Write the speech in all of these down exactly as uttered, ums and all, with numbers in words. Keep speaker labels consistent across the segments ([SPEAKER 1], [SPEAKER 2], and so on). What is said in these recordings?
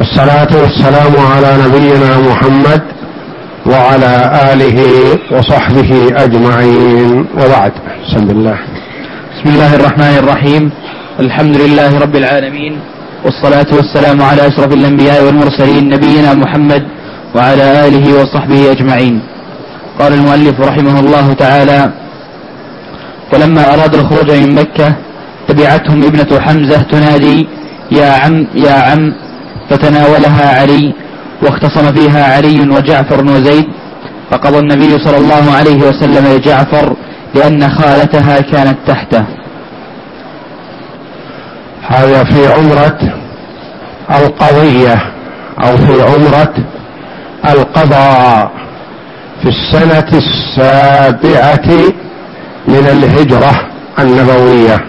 [SPEAKER 1] والصلاة والسلام على نبينا محمد وعلى آله وصحبه أجمعين، وبعد. بسم الله
[SPEAKER 2] بسم الله الرحمن الرحيم. الحمد لله رب العالمين، والصلاة والسلام على أشرف الأنبياء والمرسلين نبينا محمد وعلى آله وصحبه أجمعين. قال المؤلف رحمه الله تعالى: ولما أراد الخروج من مكة تبعتهم ابنة حمزة تنادي: يا عم يا عم، فتناولها علي، واختصم فيها علي وجعفر وزيد، فقضى النبي صلى الله عليه وسلم لجعفر لأن خالتها كانت تحته.
[SPEAKER 1] هذا في عمرة القضية أو في عمرة القضاء في السنة السابعة من الهجرة النبوية.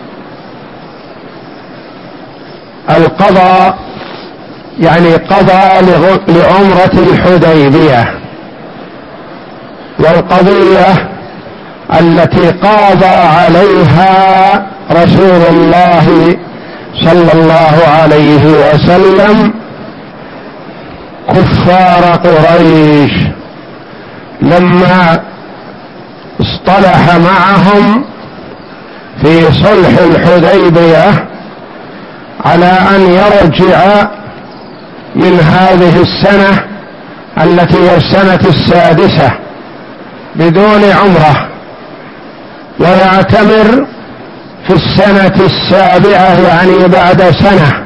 [SPEAKER 1] القضاء يعني قضى لعمرة الحديبية، والقضية التي قاضى عليها رسول الله صلى الله عليه وسلم كفار قريش لما اصطلح معهم في صلح الحديبية على أن يرجع من هذه السنة التي هي السنة السادسة بدون عمرة، ويعتمر في السنة السابعة يعني بعد سنة.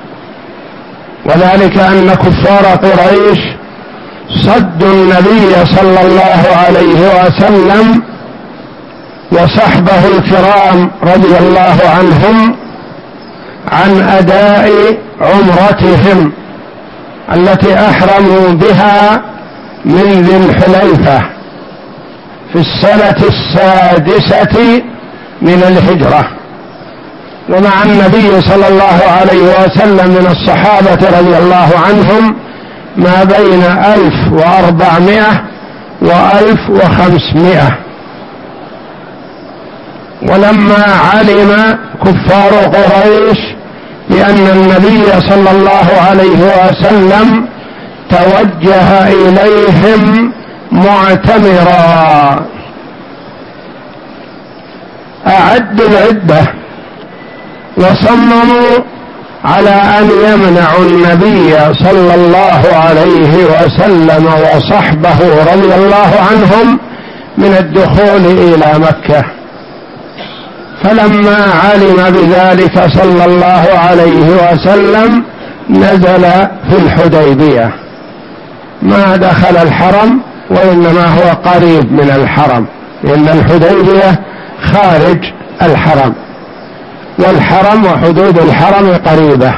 [SPEAKER 1] وذلك أن كفار قريش صدوا النبي صلى الله عليه وسلم وصحبه الكرام رضي الله عنهم عن أداء عمرتهم التي أحرموا بها من ذي الحليفة في السنة السادسة من الهجرة. ومع النبي صلى الله عليه وسلم من الصحابة رضي الله عنهم ما بين ألف وأربعمائة وألف وخمسمائة. ولما علم كفار قريش بأن النبي صلى الله عليه وسلم توجه إليهم معتمرا أعدوا العدة وصمموا على أن يمنعوا النبي صلى الله عليه وسلم وصحبه رضي الله عنهم من الدخول إلى مكة. فلما علم بذلك صلى الله عليه وسلم نزل في الحديبية، ما دخل الحرم وإنما هو قريب من الحرم، لأن الحديبية خارج الحرم، والحرم وحدود الحرم قريبة.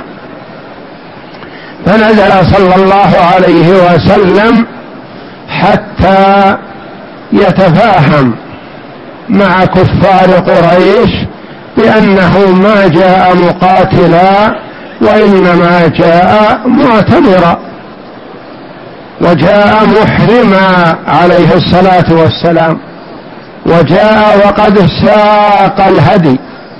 [SPEAKER 1] فنزل صلى الله عليه وسلم حتى يتفاهم مع كفار قريش بأنه ما جاء مقاتلا وإنما جاء معتمرا، وجاء محرما عليه الصلاة والسلام، وجاء وقد ساق الهدي.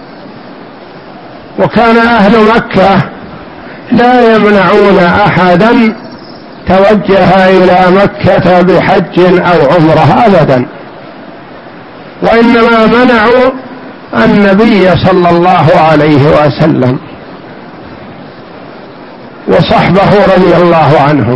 [SPEAKER 1] وكان أهل مكة لا يمنعون أحدا توجه إلى مكة بحج أو عمرة أبدا، وإنما منعوا النبي صلى الله عليه وسلم وصحبه رضي الله عنهم.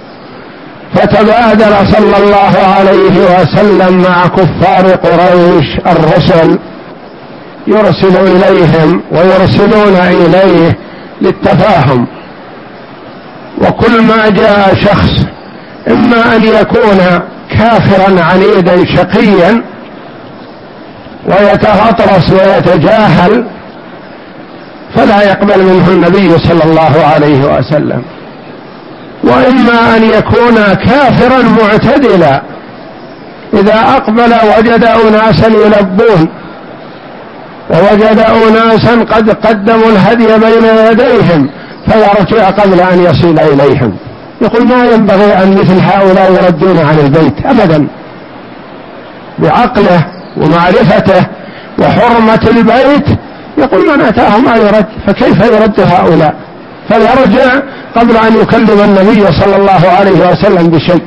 [SPEAKER 1] فتبادر صلى الله عليه وسلم مع كفار قريش الرسل، يرسل إليهم ويرسلون إليه للتفاهم. وكل ما جاء شخص إما أن يكون كافرا عنيدا شقيا ويتغطرس ويتجاهل فلا يقبل منه النبي صلى الله عليه وسلم، وإما أن يكون كافرا معتدلا إذا أقبل وجد أناسا يلبون ووجد أناسا قد قدموا الهدي بين يديهم فيرجع قبل أن يصل إليهم. يقول ما ينبغي أن مثل هؤلاء يردون عن البيت أبدا، بعقله ومعرفته وحرمة البيت يقول من أتاه ما يرد، فكيف يرد هؤلاء؟ فيرجع قبل أن يكلم النبي صلى الله عليه وسلم بشيء.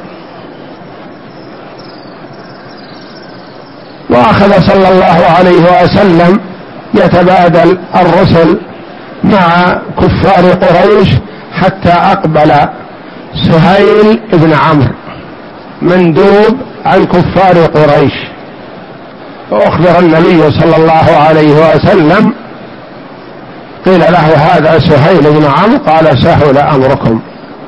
[SPEAKER 1] وأخذ صلى الله عليه وسلم يتبادل الرسل مع كفار قريش حتى أقبل سهيل بن عمرو مندوب عن كفار قريش، فأخبر النبي صلى الله عليه وسلم، قيل له هذا سهيل بن عمرو، قال سهل أمركم.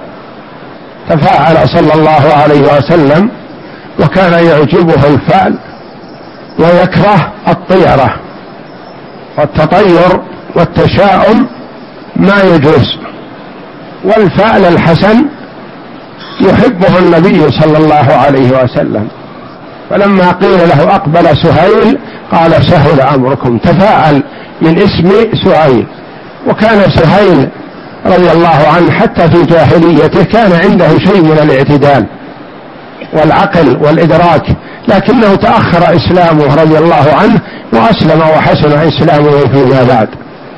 [SPEAKER 1] تفاعل صلى الله عليه وسلم، وكان يعجبه الفعل ويكره الطيرة والتطير والتشاؤم ما يجوز، والفعل الحسن يحبه النبي صلى الله عليه وسلم. فلما قيل له أقبل سهيل قال سهل أمركم، تفاعل من اسم سهيل. وكان سهيل رضي الله عنه حتى في جاهليته كان عنده شيء من الاعتدال والعقل والإدراك، لكنه تأخر إسلامه رضي الله عنه وأسلم وحسن إسلامه فيما بعد.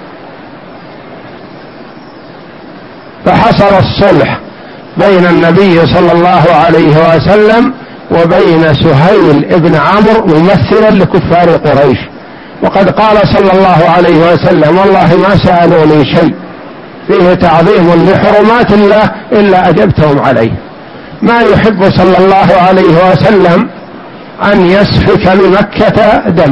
[SPEAKER 1] فحصل الصلح بين النبي صلى الله عليه وسلم وبين سهيل ابن عمرو ممثلا لكفار قريش. وقد قال صلى الله عليه وسلم والله ما سألوني شيء فيه تعظيم لحرمات الله إلا أجبتهم عليه. ما يحب صلى الله عليه وسلم أن يسفك بمكة دم،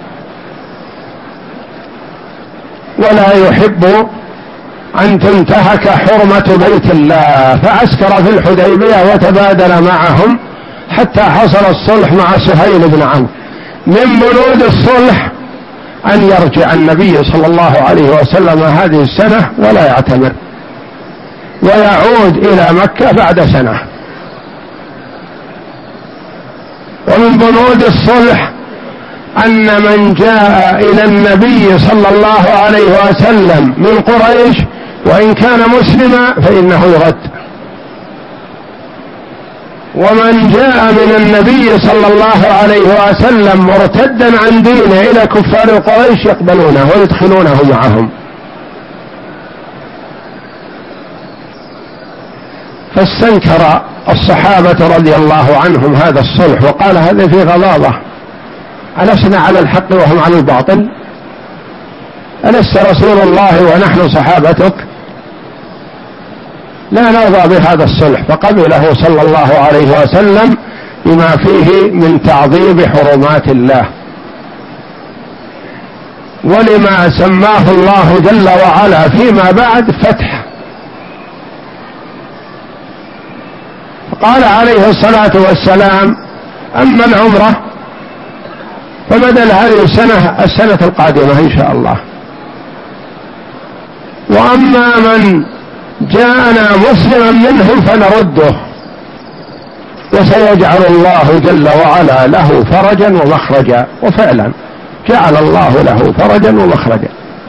[SPEAKER 1] ولا يحب أن تنتهك حرمة بيت الله، فعسكر في الحديبية وتبادل معهم حتى حصل الصلح مع سهيل بن عمرو. من بنود الصلح أن يرجع النبي صلى الله عليه وسلم هذه السنة ولا يعتمر، ويعود إلى مكة بعد سنة. ومن بنود الصلح أن من جاء إلى النبي صلى الله عليه وسلم من قريش وإن كان مسلما فإنه يرد، ومن جاء من النبي صلى الله عليه وسلم مرتدا عن دينه إلى كفار قريش يقبلونه ويدخلونه معهم. فاستنكر الصحابة رضي الله عنهم هذا الصلح وقال هذا في غضاضة، ألسنا على الحق وهم على الباطل؟ ألست رسول الله ونحن صحابتك؟ لا نرضى بهذا الصلح. فقبله صلى الله عليه وسلم بما فيه من تعظيم حرمات الله، ولما سماه الله جل وعلا فيما بعد فتح. قال عليه الصلاة والسلام أما العمرة فبدل هذه السنة السنة القادمة إن شاء الله، وأما من جاءنا مسلما منهم فنرده، وسيجعل الله جل وعلا له فرجا ومخرجا. وفعلا جعل الله له فرجا ومخرجا.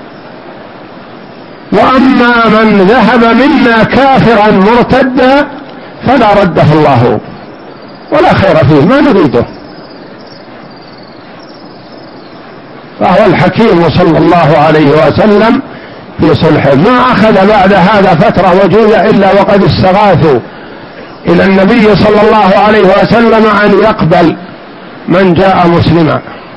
[SPEAKER 1] وأما من ذهب منا كافرا مرتدا فلا رده الله ولا خير فيه، ما نريده. فهو الحكيم صلى الله عليه وسلم في صلحه. ما أخذ بعد هذا فترة وجيزة إلا وقد استغاثوا إلى النبي صلى الله عليه وسلم أن يقبل من جاء مسلما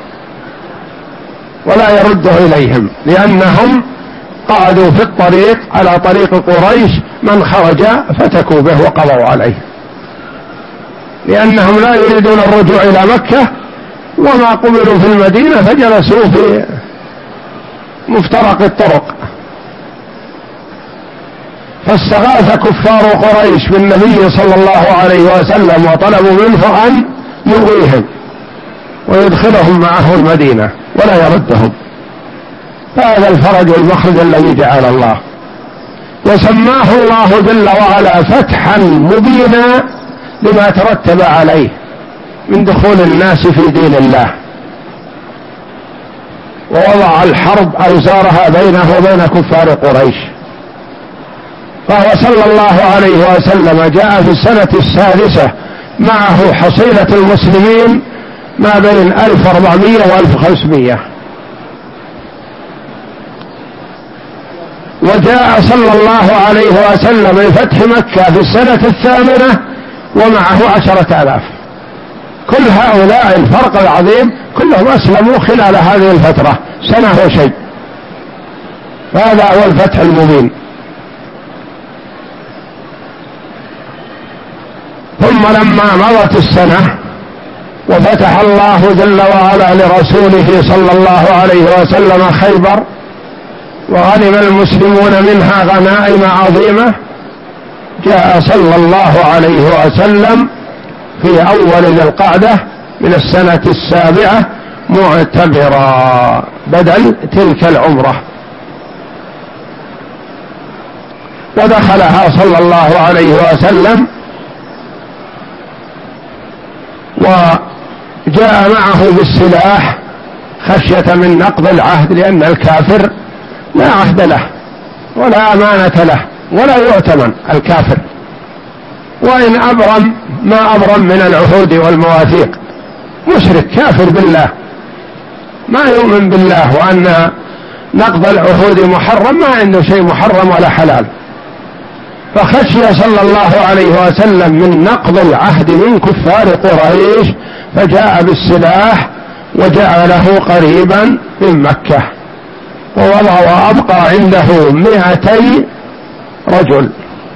[SPEAKER 1] ولا يرده إليهم، لأنهم قعدوا في الطريق على طريق قريش، من خرج فتكوا به وقضوا عليه، لأنهم لا يريدون الرجوع إلى مكة، وما قبلوا في المدينة فجلسوا في مفترق الطرق. فاستغاث كفار قريش بالنبي صلى الله عليه وسلم وطلبوا منه أن يغويهم ويدخلهم معه المدينة ولا يردهم. فهذا الفرج والمخرج الذي جعل الله، وسماه الله جل وعلا فتحا مبينا لما ترتب عليه من دخول الناس في دين الله، ووضع الحرب أوزارها بينه وبين كفار قريش. فهو صلى الله عليه وسلم جاء في السنة السادسة معه حصيلة المسلمين ما بين ألف وأربعمائة وألف وخمسمائة، وجاء صلى الله عليه وسلم لفتح مكة في السنة الثامنة ومعه عشرة آلاف. كل هؤلاء الفرق العظيم كلهم أسلموا خلال هذه الفترة سنة وشيء. هذا هو الفتح المبين. ثم لما مضت السنة وفتح الله جل وعلا لرسوله صلى الله عليه وسلم خيبر وغنم المسلمون منها غنائم عظيمة، جاء صلى الله عليه وسلم في أول ذي القعدة من السنة السابعة معتمرا بدل تلك العمرة، ودخلها صلى الله عليه وسلم وجاء معه بالسلاح خشية من نقض العهد، لأن الكافر لا عهد له ولا أمانة له ولا يؤتمن الكافر، وإن أبرم ما أبرم من العهود والمواثيق، مشرك كافر بالله ما يؤمن بالله وأن نقض العهود محرم، ما عنده شيء محرم ولا حلال. فخشي صلى الله عليه وسلم من نقض العهد من كفار قريش، فجاء بالسلاح وجعله قريبا من مكة، ووضع وأبقى عنده مئتي رجل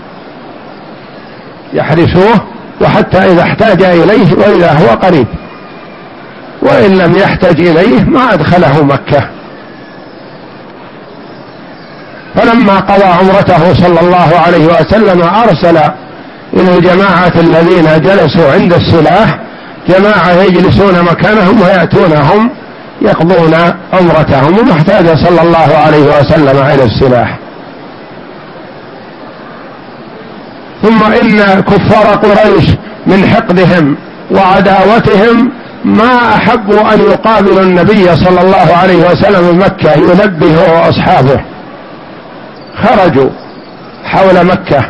[SPEAKER 1] يحرسوه، وحتى إذا احتاج إليه وإذا هو قريب، وإن لم يحتج إليه ما أدخله مكة. فلما قضى عمرته صلى الله عليه وسلم أرسل إلى الجماعة الذين جلسوا عند السلاح جماعة يجلسون مكانهم ويأتونهم يقضون عمرتهم، وما احتاج صلى الله عليه وسلم إلى السلاح. ثم إن كفار قريش من حقدهم وعداوتهم ما أحبوا أن يقابلوا النبي صلى الله عليه وسلم بمكة يلبي هو وأصحابه، خرجوا حول مكة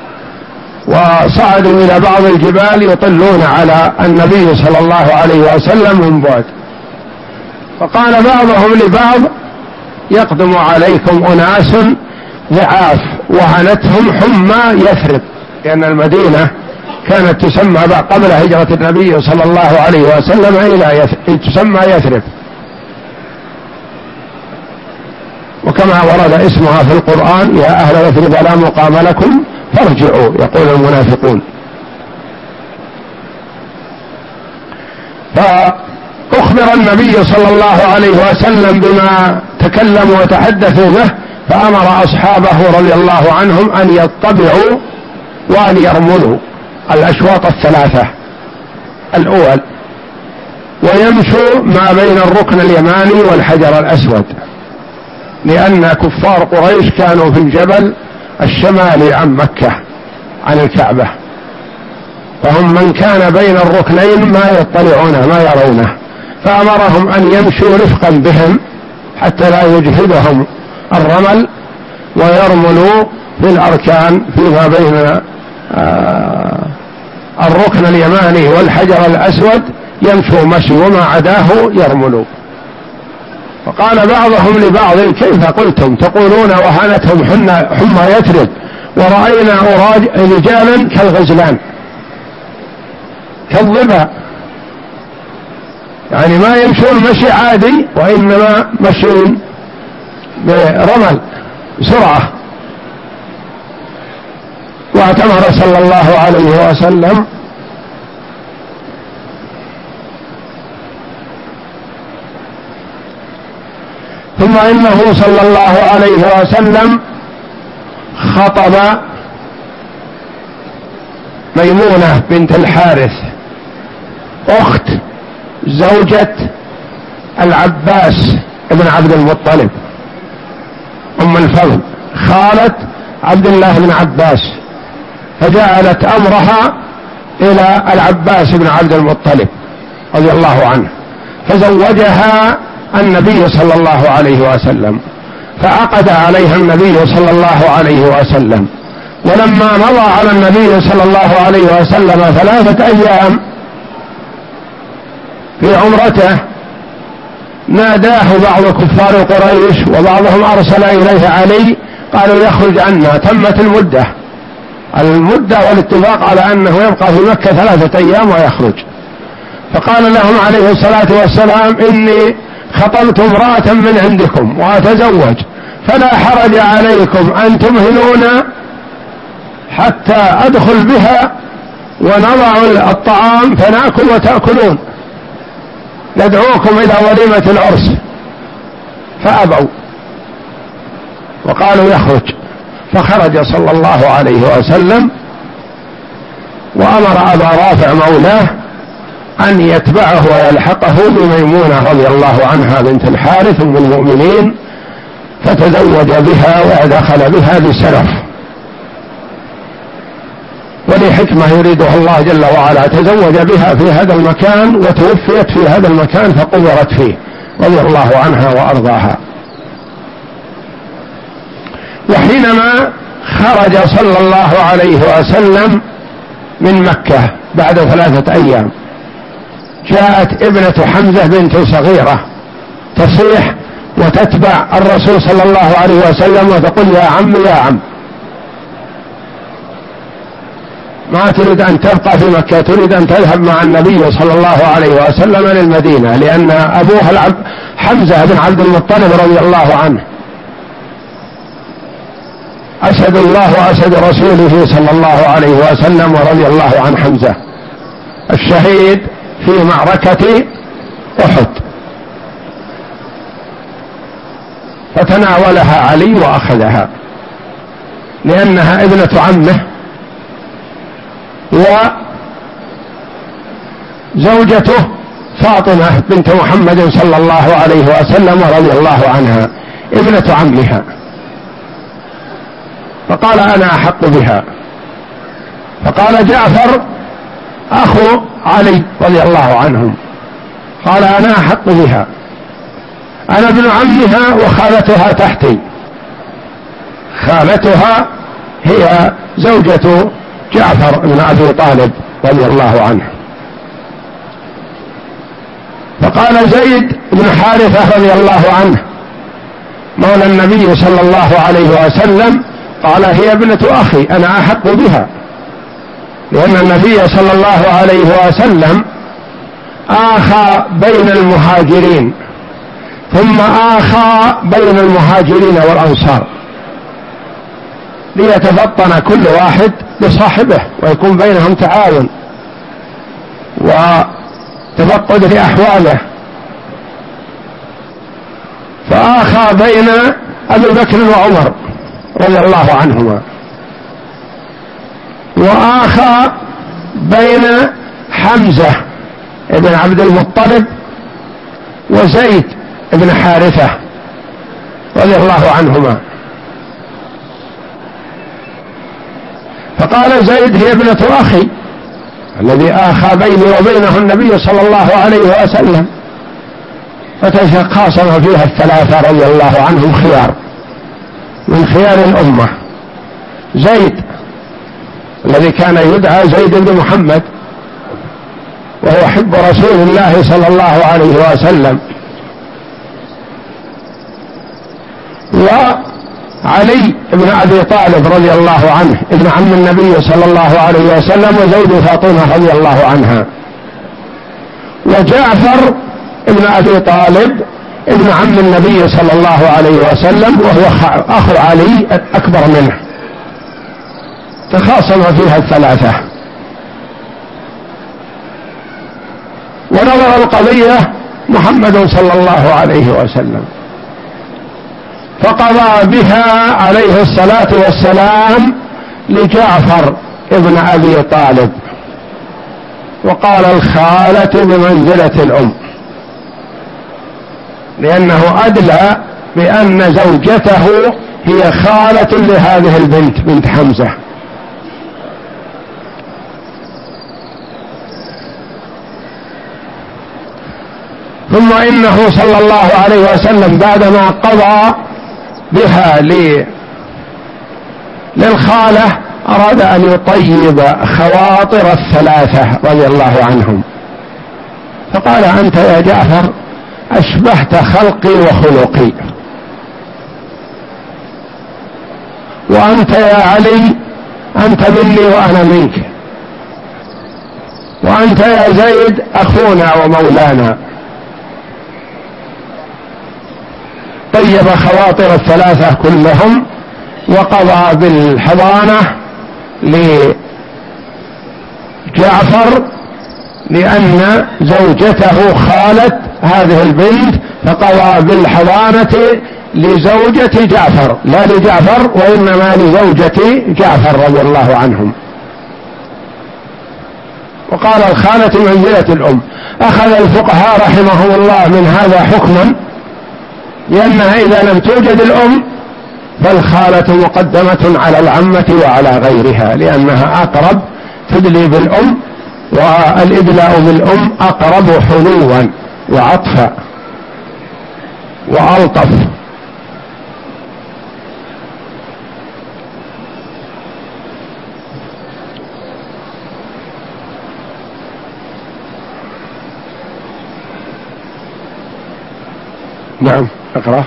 [SPEAKER 1] وصعدوا إلى بعض الجبال يطلون على النبي صلى الله عليه وسلم من بعد، فقال بعضهم لبعض: يقدم عليكم أناس ضعاف وهنتهم حمى يثرب، لأن المدينة كانت تسمى قبل هجرة النبي صلى الله عليه وسلم إلى يثرب تسمى يثرب، وكما ورد اسمها في القرآن: يا أهل يثرب لا مقام لكم فارجعوا، يقول المنافقون. فأخبر النبي صلى الله عليه وسلم بما تكلموا وتحدثوا به، فأمر أصحابه رضي الله عنهم أن يطبعوا وأن يرملوا الأشواط الثلاثة الأول، ويمشوا ما بين الركن اليماني والحجر الأسود، لأن كفار قريش كانوا في الجبل الشمالي عن مكة عن الكعبة، فهم من كان بين الركنين ما يطلعونه ما يرونه، فأمرهم أن يمشوا رفقا بهم حتى لا يجهدهم الرمل، ويرملوا في الأركان فيما بين آه الركن اليماني والحجر الأسود، يمشوا مشي وما عداه يرملوا. فقال بعضهم لبعض: كيف قلتم تقولون وهنتهم حمى يثرب ورأينا رجالا كالغزلان كالظبا، يعني ما يمشون مشي عادي وإنما مشون برمل بسرعة. واعتمر صلى الله عليه وسلم ثم إنه صلى الله عليه وسلم خطب ميمونة بنت الحارث أخت زوجة العباس ابن عبد المطلب أم الفضل خالة عبد الله بن عباس، فجعلت أمرها إلى العباس بن عبد المطلب رضي الله عنه، فزوجها النبي صلى الله عليه وسلم، فعقد عليها النبي صلى الله عليه وسلم. ولما مضى على النبي صلى الله عليه وسلم ثلاثة أيام في عمرته ناداه بعض كفار قريش، وبعضهم أرسل إليه علي قالوا يخرج عنا، تمت المدة المدة والاتفاق على أنه يبقى في مكة ثلاثة أيام ويخرج. فقال لهم عليه الصلاة والسلام إني خطبت امرأة من عندكم وأتزوج، فلا حرج عليكم أن تمهلون حتى أدخل بها ونضع الطعام فنأكل وتأكلون، ندعوكم إلى وليمة العرس. فأبوا وقالوا يخرج. فخرج صلى الله عليه وسلم وأمر أبا رافع مولاه أن يتبعه ويلحقه بميمونة رضي الله عنها بنت الحارث أم المؤمنين، فتزوج بها ودخل بها بسلف ولحكمة يريدها الله جل وعلا. تزوج بها في هذا المكان وتوفيت في هذا المكان فقبرت فيه رضي الله عنها وأرضاها. وحينما خرج صلى الله عليه وسلم من مكة بعد ثلاثة أيام، جاءت ابنة حمزة بنت صغيرة تصيح وتتبع الرسول صلى الله عليه وسلم وتقول يا عم يا عم، ما تريد أن تبقى في مكة، تريد أن تذهب مع النبي صلى الله عليه وسلم للمدينة، لأن أبوها حمزة بن عبد المطلب رضي الله عنه أسد الله وأسد رسوله صلى الله عليه وسلم، ورضي الله عن حمزة الشهيد في معركة أحد. فتناولها علي وأخذها لأنها ابنة عمه وزوجته فاطمة بنت محمد صلى الله عليه وسلم رضي الله عنها ابنة عمها. فقال أنا أحق بها. فقال جعفر أخو علي رضي الله عنهم قال أنا أحق بها، أنا ابن عمها وخالتها تحتي، خالتها هي زوجة جعفر بن أبي طالب رضي الله عنه. فقال زيد بن حارثة رضي الله عنه مولى النبي صلى الله عليه وسلم قال هي ابنة أخي أنا أحق بها، لأن النبي صلى الله عليه وسلم آخى بين المهاجرين ثم آخى بين المهاجرين والأنصار ليتفطن كل واحد لصاحبه ويكون بينهم تعاون وتفقد لأحواله. فآخى بين أبي بكر وعمر رضي الله عنهما، وآخى بين حمزة بن عبد المطلب وزيد بن حارثة رضي الله عنهما. فقال زيد هي ابنة أخي الذي آخى بيني وبينه النبي صلى الله عليه وسلم. فتخاصم فيها الثلاثة رضي الله عنهم خيار من خيار الأمة. زيد الذي كان يدعى زيد بن محمد وهو حب رسول الله صلى الله عليه وسلم، وعلي بن أبي طالب رضي الله عنه ابن عم النبي صلى الله عليه وسلم وزوج فاطمة رضي الله عنها، وجعفر ابن أبي طالب ابن عم النبي صلى الله عليه وسلم وهو أخو علي أكبر منه. تخاصم فيها الثلاثة. ونظر القضية محمد صلى الله عليه وسلم فقضى بها عليه الصلاة والسلام لجعفر ابن أبي طالب، وقال الخالة بمنزلة الأم، لأنه أدلى بأن زوجته هي خالة لهذه البنت بنت حمزة. ثم إنه صلى الله عليه وسلم بعدما قضى بها للخالة أراد أن يطيب خواطر الثلاثة رضي الله عنهم، فقال أنت يا جعفر أشبهت خلقي وخلقي، وأنت يا علي أنت مني وأنا منك، وأنت يا زيد أخونا ومولانا. طيب خواطر الثلاثة كلهم، وقضى بالحضانة لجعفر لأن زوجته خالت هذه البنت، فقضى بالحضانة لزوجة جعفر لا لجعفر وإنما لزوجة جعفر رضي الله عنهم. وقال الخالة منزلة الأم. أخذ الفقهاء رحمهم الله من هذا حكما، لأنها إذا لم توجد الأم فالخالة مقدمة على العمة وعلى غيرها، لأنها أقرب تدلي بالأم، والإدلاء بالأم أقرب حنوا وعطفا وألطف. نعم اقرأ.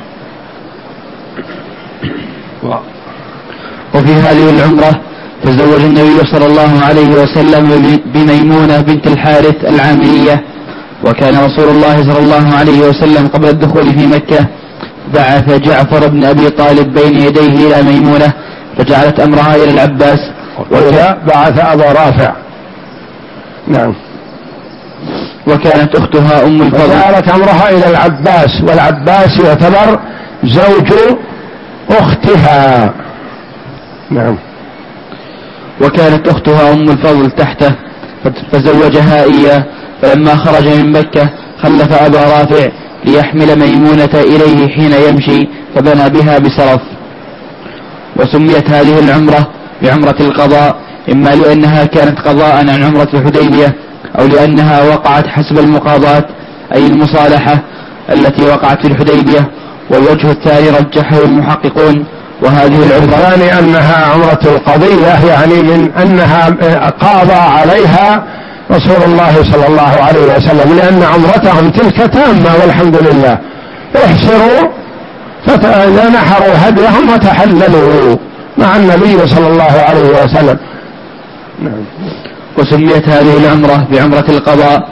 [SPEAKER 2] وفي هذه العمرة تزوج النبي صلى الله عليه وسلم بميمونة بنت الحارث العامرية، وكان رسول الله صلى الله عليه وسلم قبل الدخول في مكة بعث جعفر بن أبي طالب بين يديه إلى ميمونة فجعلت أمرها إلى العباس،
[SPEAKER 1] وبعث أبا رافع. نعم.
[SPEAKER 2] وكانت أختها أم الفضل
[SPEAKER 1] جعلت أمرها إلى العباس، والعباس يعتبر زوج أختها. نعم.
[SPEAKER 2] وكانت أختها أم الفضل تحته فزوجها إياه، فلما خرج من مكة خلف أبا رافع ليحمل ميمونة إليه حين يمشي، فبنى بها بسرف. وسميت هذه العمرة بعمرة القضاء، إما لأنها كانت قضاء عن عمرة الحديبية، أو لأنها وقعت حسب المقاضاة أي المصالحة التي وقعت في الحديبية. والوجه الثاني رجحه المحققون، وهذه العمرة
[SPEAKER 1] الثاني أنها عمرة القضية، يعني من أنها قاضى عليها رسول الله صلى الله عليه وسلم، لأن عمرتهم تلك تامة والحمد لله. احسروا فإذا نحروا هديهم وتحللوا مع النبي صلى الله عليه وسلم.
[SPEAKER 2] نعم. وسميت هذه العمرة بعمرة القضاء.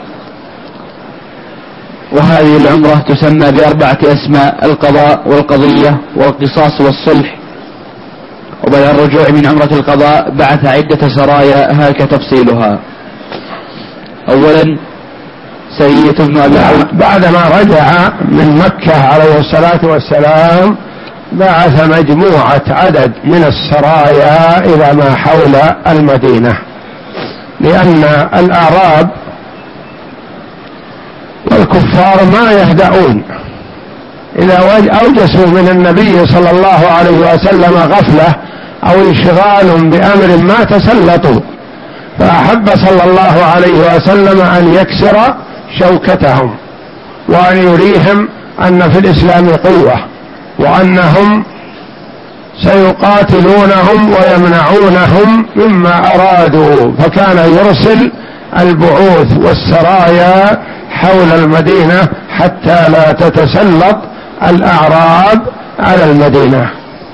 [SPEAKER 2] وهذه العمرة تسمى بأربعة أسماء: القضاء والقضية والقصاص والصلح. وبعد الرجوع من عمرة القضاء بعث عدة سرايا هاك تفصيلها. أولا سرية بن أبي عوف،
[SPEAKER 1] بعدما رجع من مكة عليه الصلاة والسلام بعث مجموعة عدد من السرايا إلى ما حول المدينة، لأن الأعراب والكفار ما يهدؤون، إذا أوجسوا من النبي صلى الله عليه وسلم غفلة أو انشغال بأمر ما تسلطوا، فأحب صلى الله عليه وسلم أن يكسر شوكتهم وأن يريهم أن في الإسلام قوة، وأنهم سيقاتلونهم ويمنعونهم مما أرادوا، فكان يرسل البعوث والسرايا حول المدينة حتى لا تتسلط الأعراب على المدينة.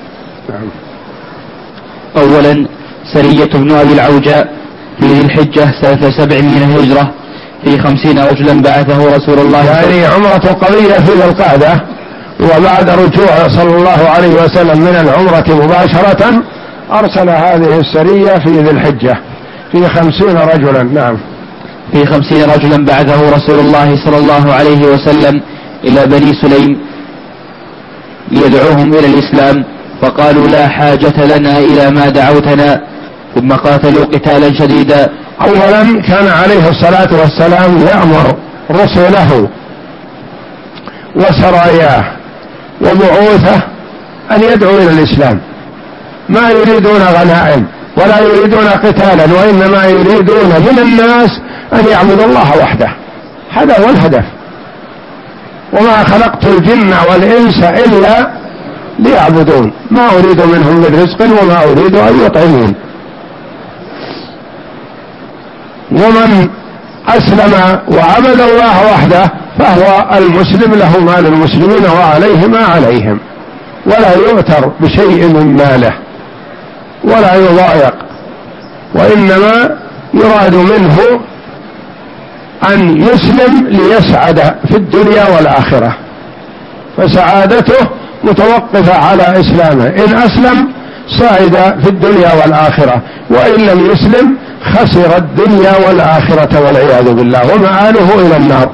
[SPEAKER 2] أولا سرية بن أبي العوجاء في ذي الحجة سنة سبع من الهجرة في خمسين رجلا بعثه رسول الله،
[SPEAKER 1] يعني عمرة القضية في ذي القعدة، وبعد رجوع صلى الله عليه وسلم من العمرة مباشرة أرسل هذه السرية في ذي الحجة في خمسين رجلا. نعم.
[SPEAKER 2] في خمسين رجلا بعثه رسول الله صلى الله عليه وسلم إلى بني سليم ليدعوهم إلى الإسلام، فقالوا لا حاجة لنا إلى ما دعوتنا، ثم قاتلوا قتالا شديدا.
[SPEAKER 1] أولا كان عليه الصلاة والسلام يأمر رسله وسراياه وبعوثه أن يدعوا إلى الإسلام، ما يريدون غنائم ولا يريدون قتالا، وإنما يريدون من الناس أن يعبدوا الله وحده، هذا هو الهدف. وما خلقت الجن والإنس إلا ليعبدون، ما أريد منهم من رزق وما أريد أن يطعمون. ومن أسلم وعبد الله وحده فهو المسلم، له مال المسلمين وعليه ما عليهم، ولا يؤتر بشيء من ماله. ولا يضايق، وإنما يراد منه أن يسلم ليسعد في الدنيا والآخرة، فسعادته متوقفة على إسلامه، إن أسلم سعد في الدنيا والآخرة، وإن لم يسلم خسر الدنيا والآخرة والعياذ بالله، ومآله إلى النار.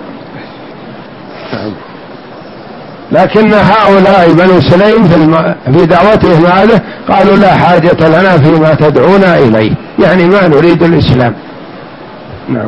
[SPEAKER 1] لكن هؤلاء بنو سليم في دعوتهم هذه قالوا لا حاجة لنا فيما تدعونا إليه، يعني ما نريد الإسلام. نعم.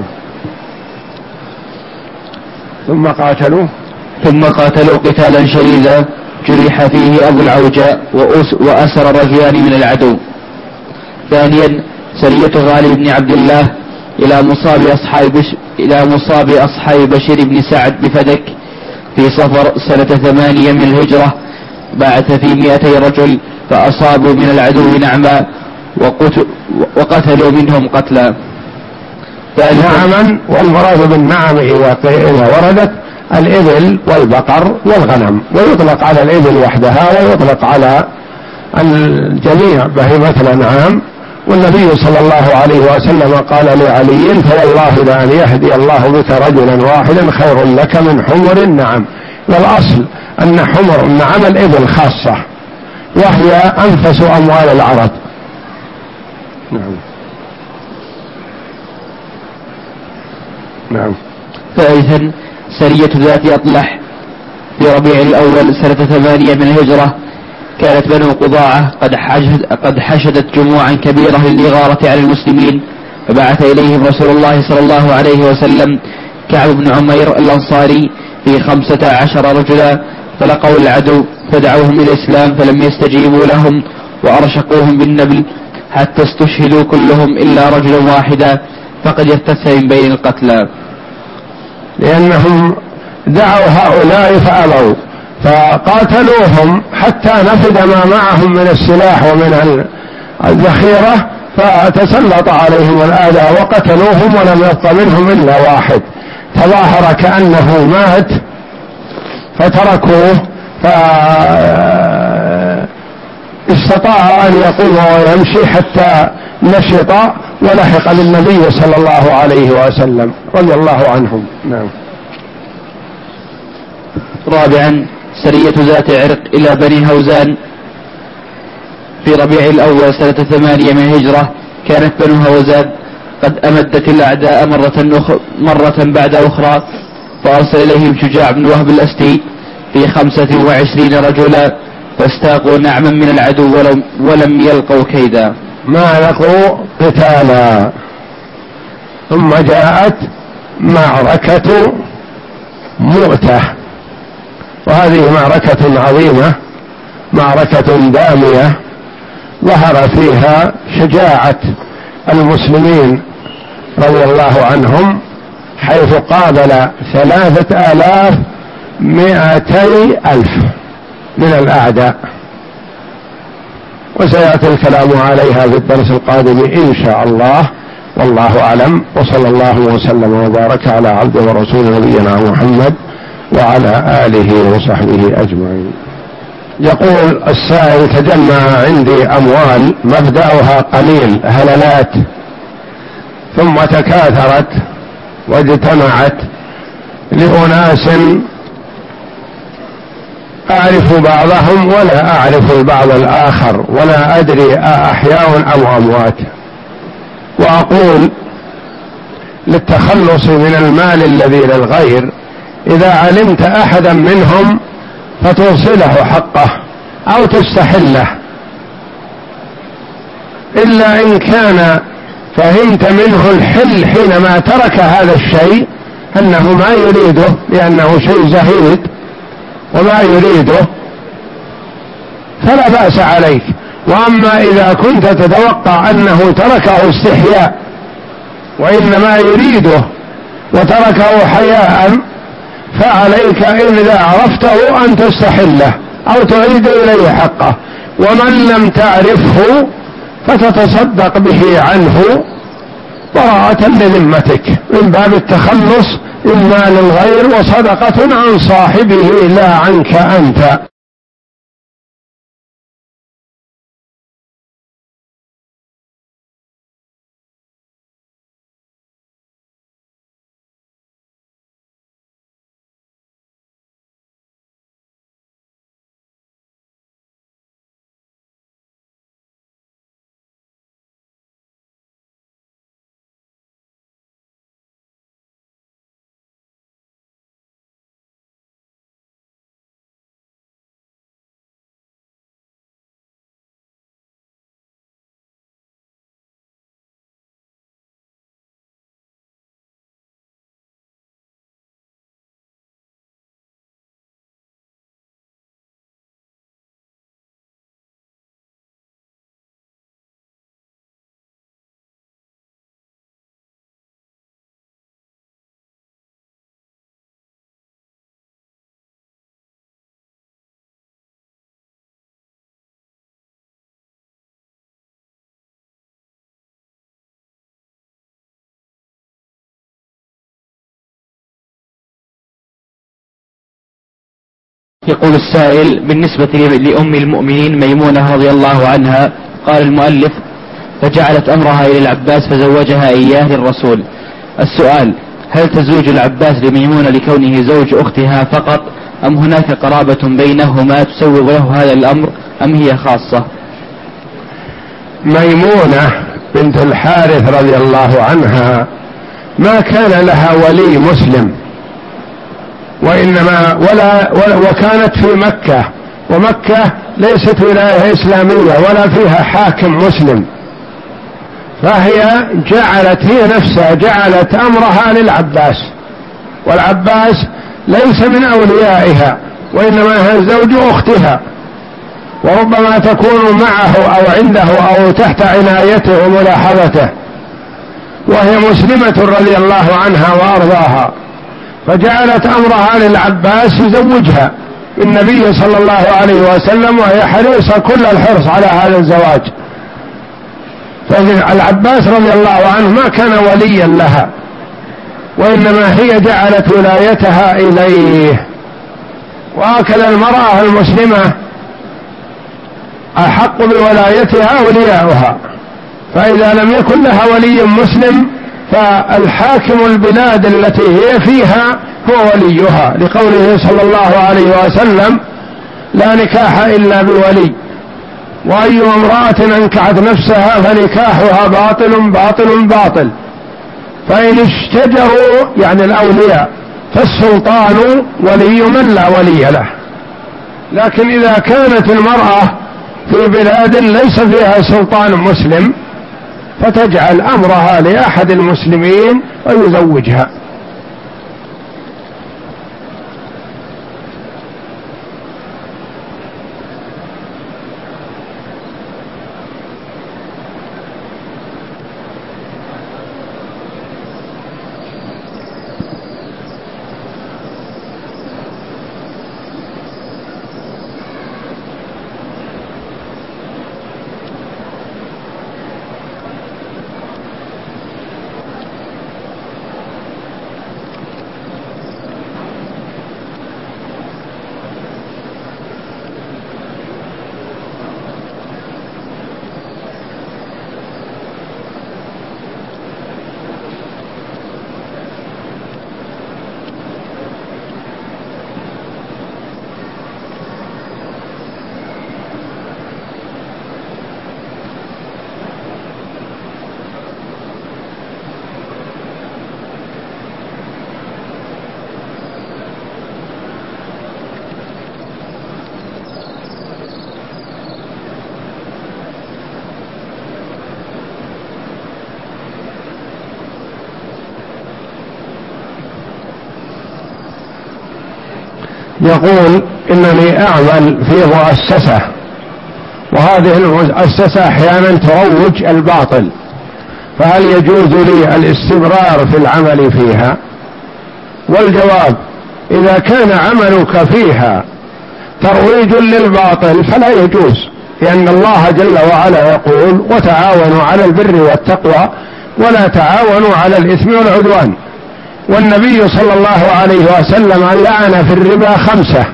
[SPEAKER 1] ثم قاتلوا
[SPEAKER 2] ثم قاتلوا قتالا شديدا جرح فيه أبو العوجاء وأسر رجلان من العدو. ثانيا سرية غالب بن عبد الله إلى مصاب أصحاب بش... إلى مصاب أصحاب بشير بن سعد بفدك في صفر سنة ثمانية من الهجرة، بعث في مئتي رجل فأصابوا من العدو نعما وقتل... وقتلوا منهم قتلا.
[SPEAKER 1] نعما، والمراد بالنعم إذا وردت الإبل والبقر والغنم، ويطلق على الإبل وحدها ويطلق على الجميع بهيمة الأنعام. والنبي صلى الله عليه وسلم قال لعلي: فوالله لأن يهدي الله بك رجلا واحدا خير لك من حمر النعم. والأصل أن حمر النعم الإبل خاصة، وهي أنفس أموال العرب. نعم. نعم.
[SPEAKER 2] ثالثا سرية ذات أطلح في ربيع الأول سنة ثمانية من الهجرة، كانت بنو قضاعة قد حشد قد حشدت جموعا كبيرة للإغارة على المسلمين، فبعث إليهم رسول الله صلى الله عليه وسلم كعب بن عمير الأنصاري في خمسة عشر رجلا، فلقوا العدو فدعوهم إلى الإسلام فلم يستجيبوا لهم وأرشقوهم بالنبل حتى استشهدوا كلهم إلا رجلا واحدا، فقد ارتث من بين القتلى،
[SPEAKER 1] لأنهم دعوا هؤلاء فأبوا فقاتلوهم حتى نفد ما معهم من السلاح ومن الذخيرة، فتسلط عليهم الأعداء وقتلوهم ولم يبق منهم إلا واحد، تظاهر كأنه مات فتركوه، فاستطاع أن يقوم ويمشي حتى نشط ولحق بالنبي صلى الله عليه وسلم رضي الله عنهم. نعم.
[SPEAKER 2] رابعا سرية ذات عرق إلى بني هوزان في ربيع الأول سنة ثمانية من الهجرة، كانت بنو هوزان قد أمدت الأعداء مرة, مرة بعد أخرى، فأرسل إليهم شجاع بن وهب الأستي في خمسة وعشرين رجلا، فاستاقوا نعما من العدو ولم, ولم يلقوا كيدا،
[SPEAKER 1] ما لقوا قتالا. ثم جاءت معركة مؤتة، وهذه معركة عظيمة، معركة دامية ظهر فيها شجاعة المسلمين رضي الله عنهم، حيث قابل ثلاثة آلاف مائتي ألف من الأعداء، وسيأتي الكلام عليها في الدرس القادم إن شاء الله، والله أعلم، وصلى الله وسلم وبارك على عبد ورسول نبينا محمد وعلى آله وصحبه أجمعين. يقول السائل: تجمع عندي أموال مبدأها قليل هللات، ثم تكاثرت واجتمعت لأناس أعرف بعضهم ولا أعرف البعض الآخر، ولا أدري أحياء أم أموات، وأقول للتخلص من المال الذي للغير إذا علمت أحدا منهم فتوصله حقه أو تستحله، إلا إن كان فهمت منه الحل حينما ترك هذا الشيء أنه ما يريده لأنه شيء زهيد وما يريده، فلا بأس عليك. وأما إذا كنت تتوقع أنه تركه استحياء وإنما يريده وتركه حياء، فعليك إذا عرفته أن تستحله أو تعيد إليه حقه، ومن لم تعرفه فتتصدق به عنه براءة لذمتك من باب التخلص من مال الغير، وصدقة عن صاحبه لا عنك أنت.
[SPEAKER 2] يقول السائل: بالنسبة لأم المؤمنين ميمونة رضي الله عنها، قال المؤلف: فجعلت أمرها إلى العباس فزوجها إياه للرسول. السؤال: هل تزوج العباس لميمونة لكونه زوج أختها فقط، أم هناك قرابة بينهما تسوغ له هذا الأمر، أم هي خاصة؟
[SPEAKER 1] ميمونة بنت الحارث رضي الله عنها ما كان لها ولي مسلم، وإنما ولا, ولا وكانت في مكة، ومكة ليست ولاية إسلامية ولا فيها حاكم مسلم، فهي جعلت هي نفسها جعلت أمرها للعباس، والعباس ليس من أوليائها وإنما هي زوج أختها، وربما تكون معه أو عنده أو تحت عنايته وملاحظته، وهي مسلمة رضي الله عنها وأرضاها، فجعلت أمرها للعباس يزوجها النبي صلى الله عليه وسلم، وهي حريصة كل الحرص على هذا الزواج. فالعباس رضي الله عنه ما كان وليا لها، وإنما هي جعلت ولايتها إليه. وهكذا المرأة المسلمة أحق بولايتها أولياؤها، فإذا لم يكن لها ولي مسلم فالحاكم البلاد التي هي فيها هو وليها، لقوله صلى الله عليه وسلم: لا نكاح إلا بولي، وأي امرأة أنكحت نفسها فنكاحها باطل باطل باطل. فإن اشتجروا يعني الأولياء فالسلطان ولي من لا ولي له. لكن إذا كانت المرأة في بلاد ليس فيها سلطان مسلم فتجعل أمرها لأحد المسلمين ويزوجها. يقول: إنني أعمل في مؤسسة، وهذه المؤسسة أحيانا تروج الباطل، فهل يجوز لي الاستمرار في العمل فيها؟ والجواب: إذا كان عملك فيها ترويج للباطل فلا يجوز، لأن الله جل وعلا يقول: وتعاونوا على البر والتقوى ولا تعاونوا على الإثم والعدوان. والنبي صلى الله عليه وسلم لعن في الربا خمسة: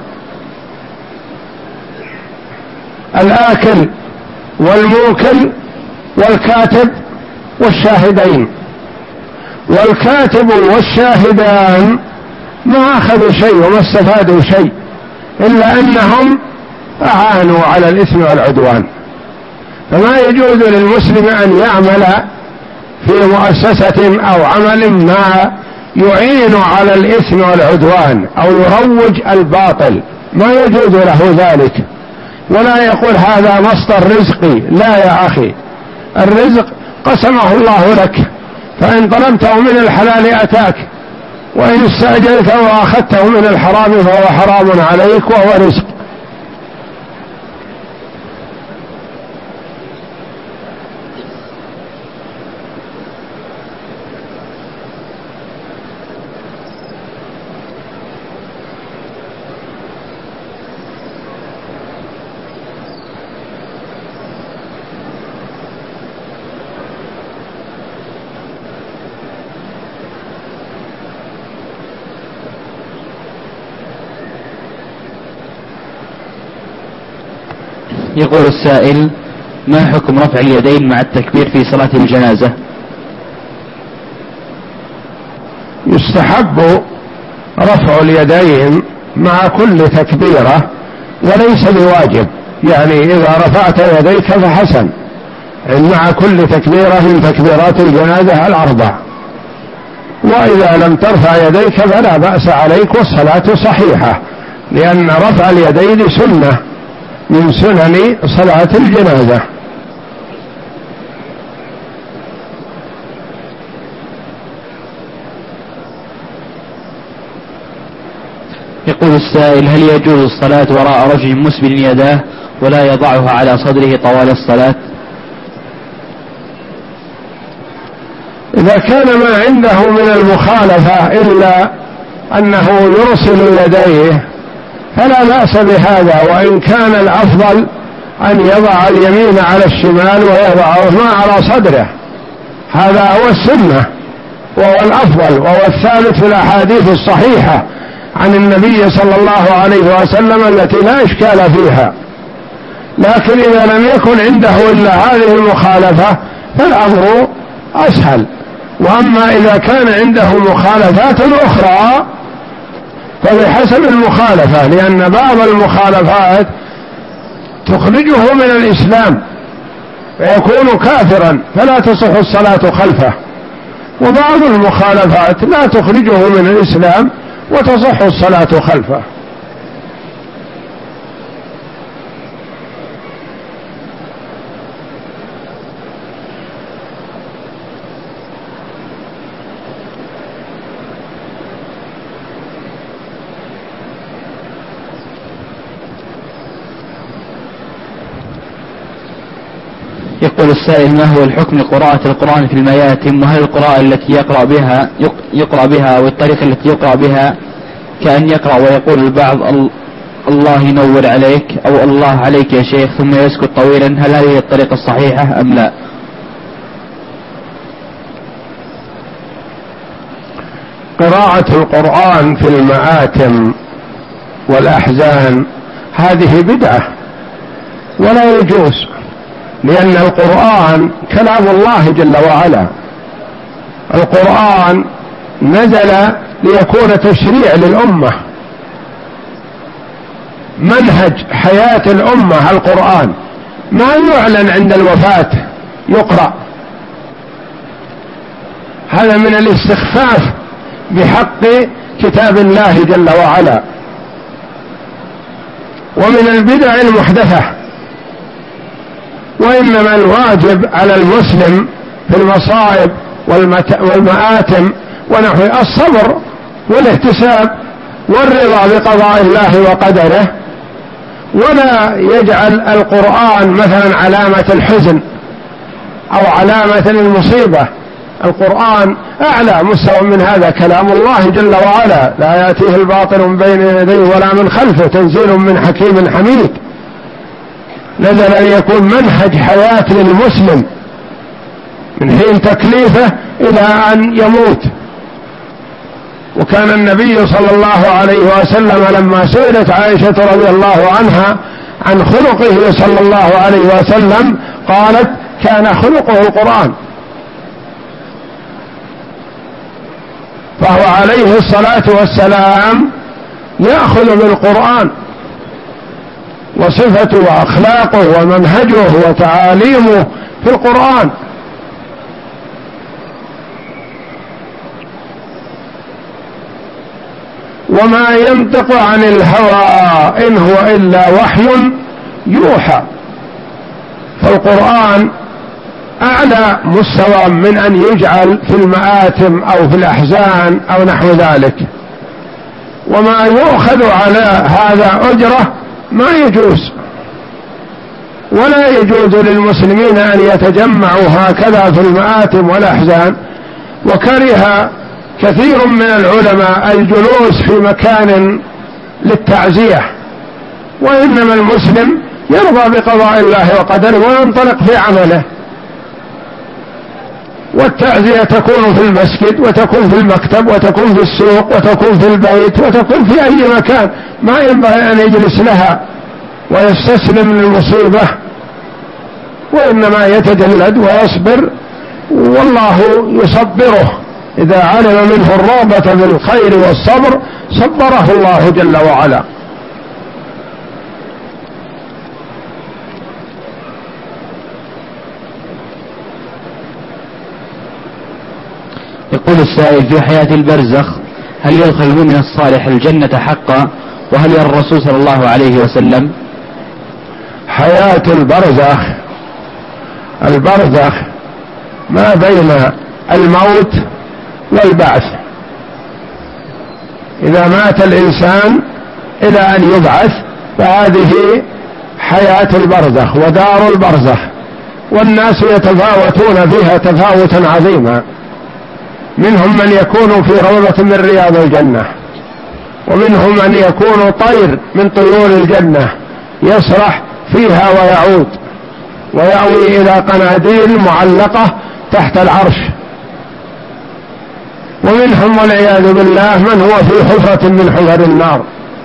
[SPEAKER 1] الآكل والموكل والكاتب والشاهدين. والكاتب والشاهدان ما أخذوا شيء وما استفادوا شيء إلا أنهم أعانوا على الإثم والعدوان. فما يجوز للمسلم أن يعمل في مؤسسة أو عمل ما يعين على الإثم والعدوان أو يروج الباطل، ما يجوز له ذلك. ولا يقول هذا مصدر رزقي، لا يا أخي، الرزق قسمه الله لك، فإن طلبته من الحلال أتاك، وإن استأجلته وأخذته من الحرام فهو حرام عليك وهو رزق.
[SPEAKER 2] يقول السائل: ما حكم رفع اليدين مع التكبير في صلاة الجنازة؟
[SPEAKER 1] يستحب رفع اليدين مع كل تكبيرة وليس بواجب، يعني إذا رفعت يديك فحسن مع كل تكبيرة من تكبيرات الجنازة الأربع، وإذا لم ترفع يديك فلا بأس عليك والصلاة صحيحة، لأن رفع اليدين سنة من سنن صلاة الجنازة.
[SPEAKER 2] يقول السائل: هل يجوز الصلاة وراء رجل مسبل يداه ولا يضعها على صدره طوال الصلاة؟
[SPEAKER 1] إذا كان ما عنده من المخالفة إلا أنه يرسل يديه فلا بأس بهذا، وإن كان الأفضل أن يضع اليمين على الشمال ويضعهما على صدره، هذا هو السنة وهو الأفضل وهو الثابت في الأحاديث الصحيحة عن النبي صلى الله عليه وسلم التي لا إشكال فيها. لكن إذا لم يكن عنده إلا هذه المخالفة فالأمر أسهل. وأما إذا كان عنده مخالفات أخرى فبحسب المخالفة، لأن بعض المخالفات تخرجه من الإسلام فيكون كافرا فلا تصح الصلاة خلفه، وبعض المخالفات لا تخرجه من الإسلام وتصح الصلاة خلفه.
[SPEAKER 2] يقول السائل: ما هو الحكم لقراءة القرآن في المياتم؟ وهل القراءة التي يقرأ بها يقرأ بها والطريقة التي يقرأ بها كأن يقرأ ويقول البعض الله ينور عليك أو الله عليك يا شيخ ثم يسكت طويلا، هل هذه الطريقة الصحيحة أم لا؟
[SPEAKER 1] قراءة القرآن في المآتم والأحزان هذه بدعة ولا يجوز، لأن القرآن كلام الله جل وعلا. القرآن نزل ليكون تشريع للأمة، منهج حياة الأمة. القرآن ما يعلن عند الوفاة يقرأ، هذا من الاستخفاف بحق كتاب الله جل وعلا، ومن البدع المحدثة. وإنما الواجب على المسلم في المصائب والمآتم ونحو الصبر والاحتساب والرضا بقضاء الله وقدره، ولا يجعل القرآن مثلا علامة الحزن أو علامة المصيبة. القرآن أعلى مستوى من هذا، كلام الله جل وعلا لا يأتيه الباطل من بين يديه ولا من خلفه، تنزيل من حكيم حميد. نزل ليكون منهج حياة للمسلم من حين تكليفه إلى أن يموت. وكان النبي صلى الله عليه وسلم لما سئلت عائشة رضي الله عنها عن خلقه صلى الله عليه وسلم قالت: كان خلقه القرآن. فهو عليه الصلاة والسلام يأخذ بالقرآن، وصفته وأخلاقه ومنهجه وتعاليمه في القرآن. وما ينطق عن الهوى إن هو إلا وحي يوحى. فالقرآن أعلى مستوى من أن يجعل في المآتم أو في الأحزان أو نحو ذلك. وما يؤخذ على هذا أجرة ما يجوز، ولا يجوز للمسلمين أن يتجمعوا هكذا في المآتم والأحزان. وكره كثير من العلماء الجلوس في مكان للتعزية، وإنما المسلم يرضى بقضاء الله وقدره وينطلق في عمله. والتعزية تكون في المسجد وتكون في المكتب وتكون في السوق وتكون في البيت وتكون في أي مكان، ما ينبغي أن يجلس لها ويستسلم للمصيبة، وإنما يتجلد ويصبر، والله يصبره إذا علم منه الرغبة في الخير والصبر صبره الله جل وعلا.
[SPEAKER 2] يقول السائل: في حياة البرزخ هل يدخل المؤمن الصالح الجنة حقا؟ وهل يرى الرسول صلى الله عليه وسلم؟
[SPEAKER 1] حياة البرزخ، البرزخ ما بين الموت والبعث. إذا مات الإنسان إلى أن يبعث فهذه حياة البرزخ ودار البرزخ، والناس يتفاوتون فيها تفاوتا عظيما، منهم من يكون في روضة من رياض الجنة، ومنهم من يكون طير من طيور الجنة يسرح فيها ويعود ويأوي إلى قناديل معلقة تحت العرش، ومنهم والعياذ بالله من هو في حفرة من حفر النار.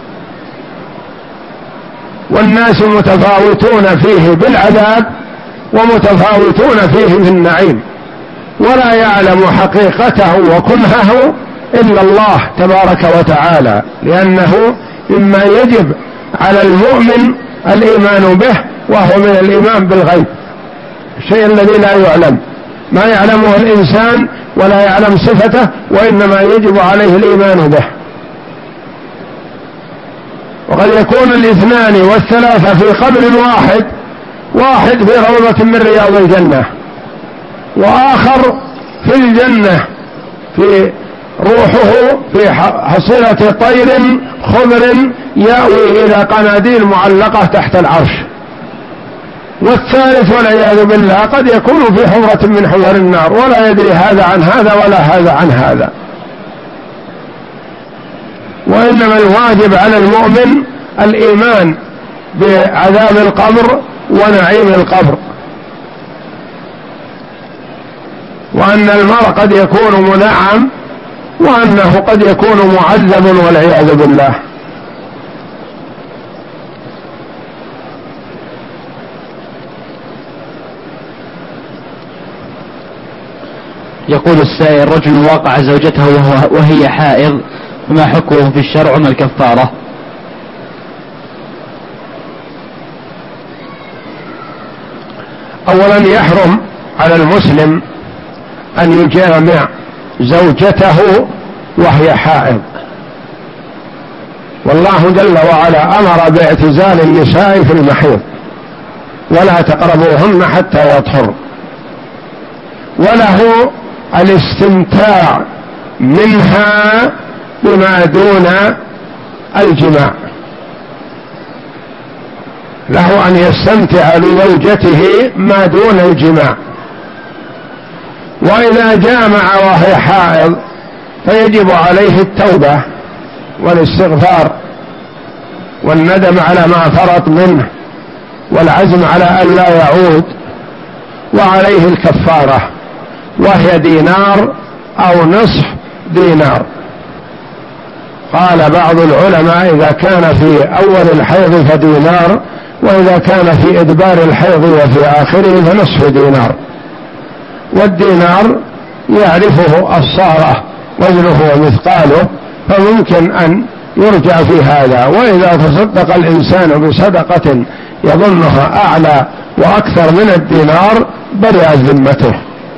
[SPEAKER 1] والناس متفاوتون فيه بالعذاب ومتفاوتون فيه في النعيم، ولا يعلم حقيقته وكنهه إلا الله تبارك وتعالى، لأنه مما يجب على المؤمن الإيمان به، وهو من الإيمان بالغيب، الشيء الذي لا يعلم، ما يعلمه الإنسان ولا يعلم صفته، وإنما يجب عليه الإيمان به. وقد يكون الاثنان والثلاثة في قبر واحد، واحد في روضة من رياض الجنة، وآخر في الجنة في روحه في حصيلة طير خضر يأوي إلى قناديل معلقة تحت العرش، والثالث والعياذ بالله قد يكون في حفرة من حفر النار، ولا يدري هذا عن هذا ولا هذا عن هذا. وإنما الواجب على المؤمن الإيمان بعذاب القبر ونعيم القبر، وأن المرء قد يكون منعم وأنه قد يكون معذب والعياذ بالله.
[SPEAKER 2] يقول السائل: رجل واقع زوجته وهي حائض، فما حكمه في الشرع وما الكفارة؟
[SPEAKER 1] أولا يحرم على المسلم أن يجامع زوجته وهي حائض، والله جل وعلا أمر باعتزال النساء في المحيض، ولا تقربوهن حتى يطهر، وله الاستمتاع منها بما دون الجماع، له أن يستمتع لزوجته ما دون الجماع. وإذا جامع وهي حائض فيجب عليه التوبة والاستغفار والندم على ما فرط منه والعزم على أن لا يعود، وعليه الكفارة وهي دينار أو نصف دينار. قال بعض العلماء: إذا كان في أول الحيض فدينار، وإذا كان في إدبار الحيض وفي آخره فنصف دينار. والدينار يعرفه الصارة وزنه ومثقاله، فممكن أن يرجع في هذا. وإذا تصدق الإنسان بصدقة يظنها أعلى وأكثر من الدينار برئت ذمته.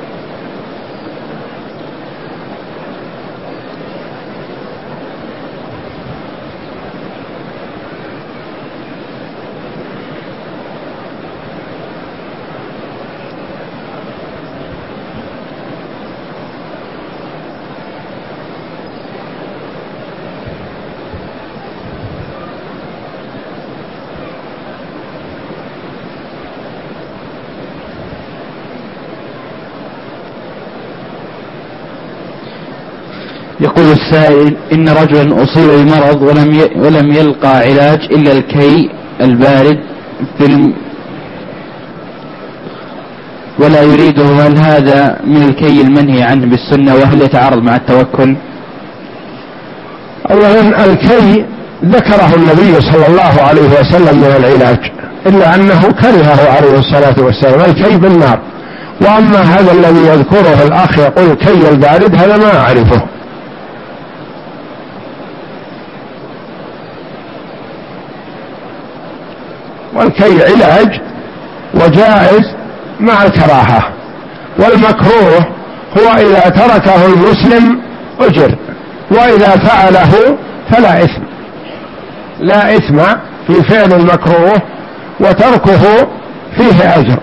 [SPEAKER 2] يقول السائل: إن رجلا أصيب بمرض ولم ولم يلقى علاج إلا الكي البارد في الم... ولا يريده، هل هذا من الكي المنهي عنه بالسنة؟ وهل يتعارض مع التوكل؟
[SPEAKER 1] أولا الكي ذكره النبي صلى الله عليه وسلم من العلاج، إلا أنه كرهه عليه الصلاة والسلام الكي بالنار. وأما هذا الذي يذكره الأخ يقول كي البارد، هذا ما أعرفه. والكي علاج وجائز مع الكراهة، والمكروه هو إذا تركه المسلم أجر، وإذا فعله فلا إثم. لا إثم في فعل المكروه، وتركه فيه أجر.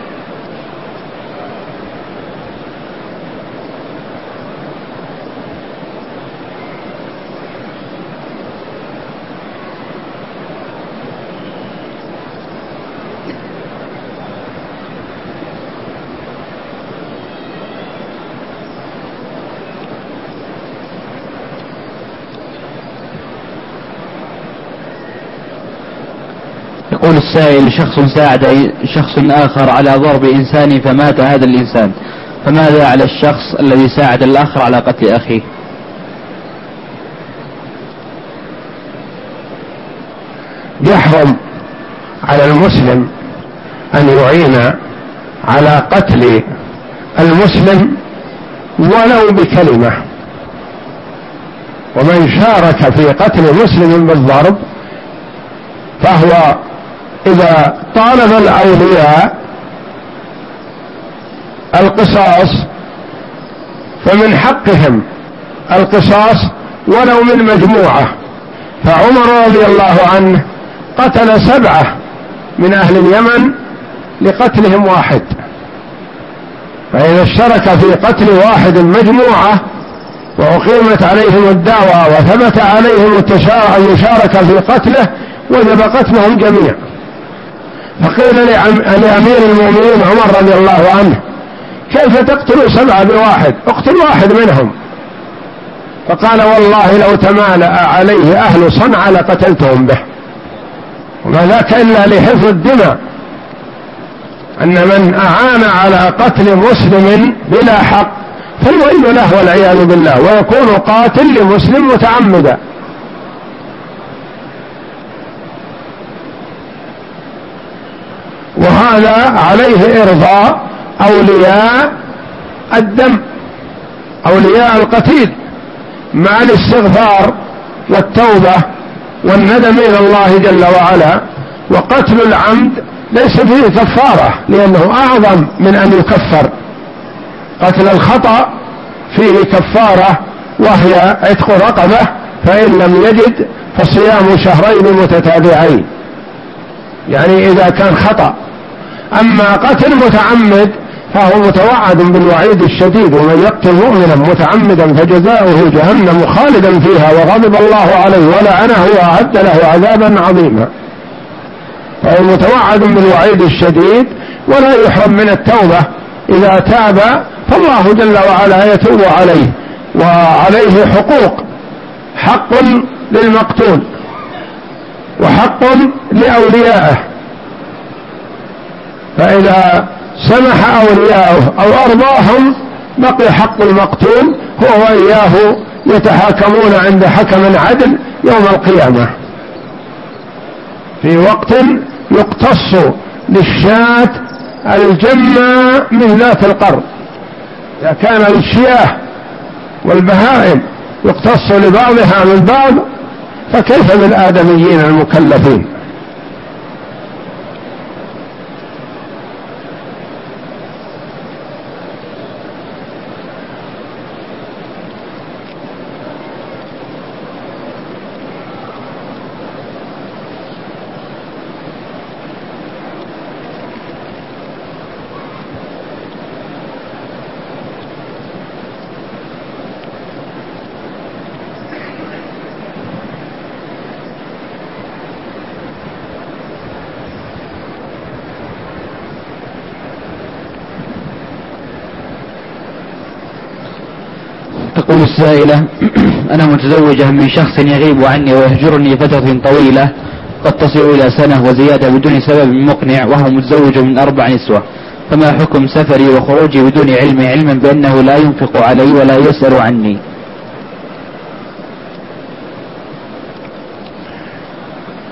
[SPEAKER 2] يقول السائل: شخص ساعد شخص آخر على ضرب إنسان فمات هذا الإنسان، فماذا على الشخص الذي ساعد الآخر على قتل أخيه؟
[SPEAKER 1] يحرم على المسلم أن يعين على قتل المسلم ولو بكلمة، ومن شارك في قتل مسلم بالضرب فهو إذا طالب الأولياء القصاص فمن حقهم القصاص ولو من مجموعة. فعمر رضي الله عنه قتل سبعة من أهل اليمن لقتلهم واحد، فإذا اشترك في قتل واحد مجموعة وأقيمت عليهم الدعوة وثبت عليهم المشاركة في قتله وجب قتلهم جميعا. فقيل لأمير المؤمنين عمر رضي الله عنه: كيف تقتل سبعة بواحد؟ اقتل واحد منهم. فقال: والله لو تمالأ عليه أهل صنعاء لقتلتهم به. وما ذاك إلا لحفظ الدماء، أن من أعان على قتل مسلم بلا حق فالويل له والعياذ بالله، ويكون قاتل لمسلم متعمدا. وهذا عليه إرضاء أولياء الدم، أولياء القتيل، مع الاستغفار والتوبة والندم إلى الله جل وعلا. وقتل العمد ليس فيه كفارة، لأنه أعظم من أن يكفر. قتل الخطأ فيه كفارة، وهي عتق رقبة، فإن لم يجد فصيام شهرين متتابعين، يعني إذا كان خطأ. أما قتل متعمد فهو متوعد بالوعيد الشديد: ومن يقتل مؤمنا متعمدا فجزاؤه جهنم خالدا فيها وغضب الله عليه ولعنه وأعد له عذابا عظيما. فهو متوعد بالوعيد الشديد، ولا يحرم من التوبة. إذا تاب فالله جل وعلا يتوب عليه، وعليه حقوق: حق للمقتول وحق لأوليائه. فإذا سمح أولياؤه أو أرضاهم بقي حق المقتول، هو وإياه يتحاكمون عند حكم عدل يوم القيامة، في وقت يقتص للشاة الجمة من ذات القرن. إذا كان للشياه والبهائم يقتص لبعضها من بعض، فكيف بالآدميين المكلفين؟
[SPEAKER 2] تقول السائلة: أنا متزوجة من شخص يغيب عني ويهجرني فترة طويلة قد تصل إلى سنة وزيادة بدون سبب مقنع، وهو متزوج من أربع نسوة، فما حكم سفري وخروجي بدون علمه، علما بأنه لا ينفق علي ولا يسأل عني؟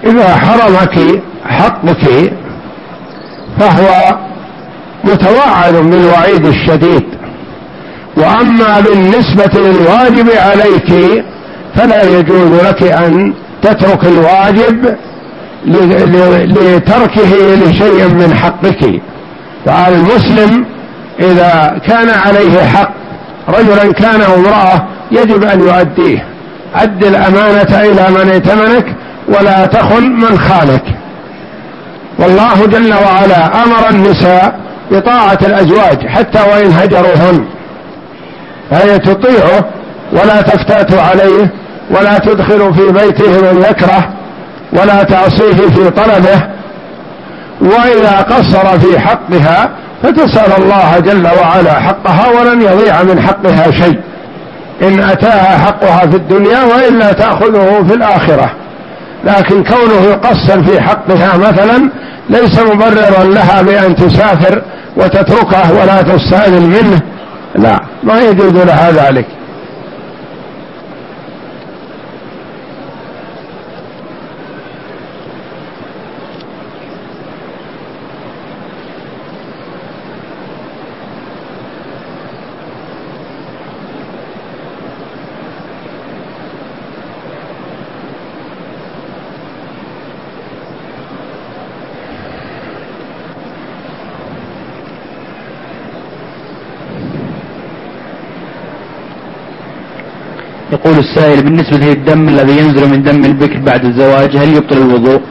[SPEAKER 1] إذا حرمك حقك فهو متوعد بالوعيد الشديد، وأما بالنسبة للواجب عليك فلا يجوز لك أن تترك الواجب لتركه لشيء من حقك. فالمسلم إذا كان عليه حق رجلا كان أو امرأة يجب أن يؤديه. أد الأمانة إلى من ائتمنك ولا تخن من خانك. والله جل وعلا أمر النساء بطاعة الأزواج حتى وإن هجروهن، فهي تطيعه ولا تفتات عليه ولا تدخل في بيته من يكره ولا تعصيه في طلبه، وإذا قصر في حقها فتسأل الله جل وعلا حقها ولن يضيع من حقها شيء إن أتاها حقها في الدنيا وإلا تأخذه في الآخرة. لكن كونه يقصر في حقها مثلا ليس مبررا لها بأن تسافر وتتركه ولا تستأذن منه، لا، ما يجوز لها ذلك.
[SPEAKER 2] يقول السائل: بالنسبة للدم الذي ينزل من دم البكر بعد الزواج هل يبطل الوضوء؟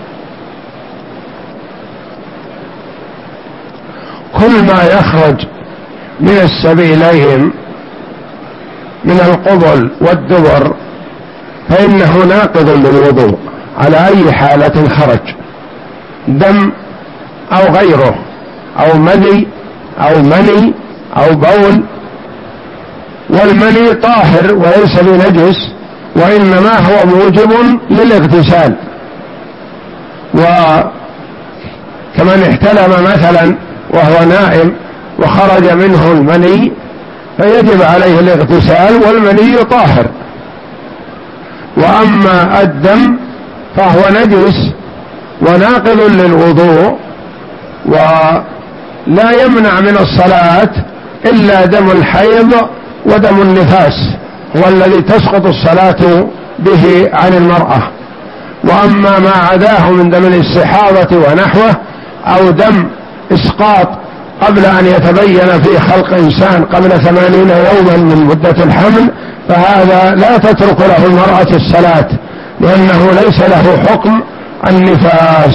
[SPEAKER 1] كل ما يخرج من السبيلين من القبل والدبر فإنه ناقض للوضوء على أي حالة خرج، دم أو غيره أو مذي أو مني أو بول. والمني طاهر وليس بنجس، وإنما هو موجب للاغتسال. وكمن احتلم مثلا وهو نائم وخرج منه المني فيجب عليه الاغتسال والمني طاهر. وأما الدم فهو نجس وناقض للوضوء ولا يمنع من الصلاة إلا دم الحيض ودم النفاس هو الذي تسقط الصلاة به عن المرأة. وأما ما عداه من دم الاستحاضة ونحوه أو دم إسقاط قبل أن يتبين في خلق إنسان قبل ثمانين يوما من مدة الحمل فهذا لا تترك له المرأة الصلاة لأنه ليس له حكم النفاس.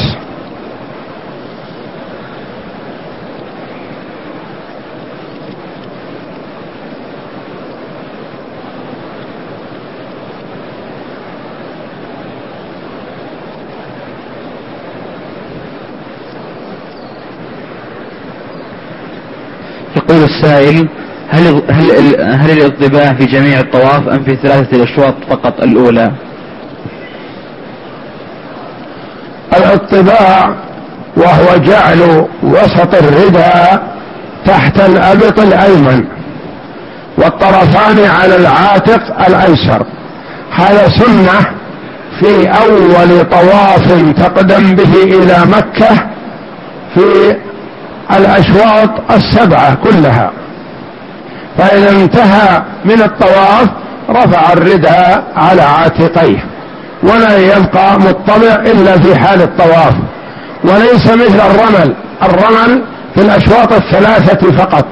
[SPEAKER 2] يقول السائل: هل هل هل الاطباع في جميع الطواف أم في ثلاثة الأشواط فقط الأولى؟
[SPEAKER 1] الاطباع وهو جعل وسط الرداء تحت الأبط الأيمن والطرفان على العاتق الأيسر، هذا سنة في أول طواف تقدم به إلى مكة في الأشواط السبعة كلها. فإذا انتهى من الطواف رفع الرداء على عاتقيه ولا يبقى مطلع إلا في حال الطواف، وليس مثل الرمل. الرمل في الأشواط الثلاثة فقط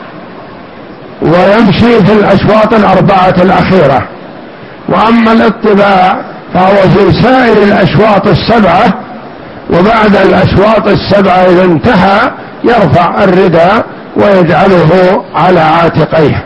[SPEAKER 1] ويمشي في الأشواط الأربعة الأخيرة. وأما الاطباع فهو في سائر الأشواط السبعة، وبعد الأشواط السبعة إذا انتهى يرفع الرداء ويجعله على عاتقيه.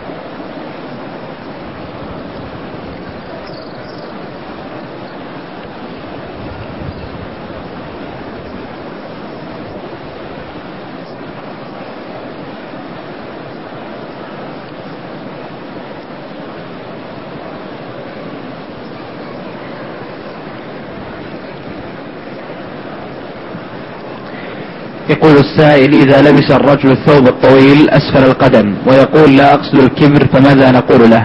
[SPEAKER 2] يقول السائل: إذا لبس الرجل الثوب الطويل أسفل القدم ويقول لا أقصد الكبر فماذا نقول له؟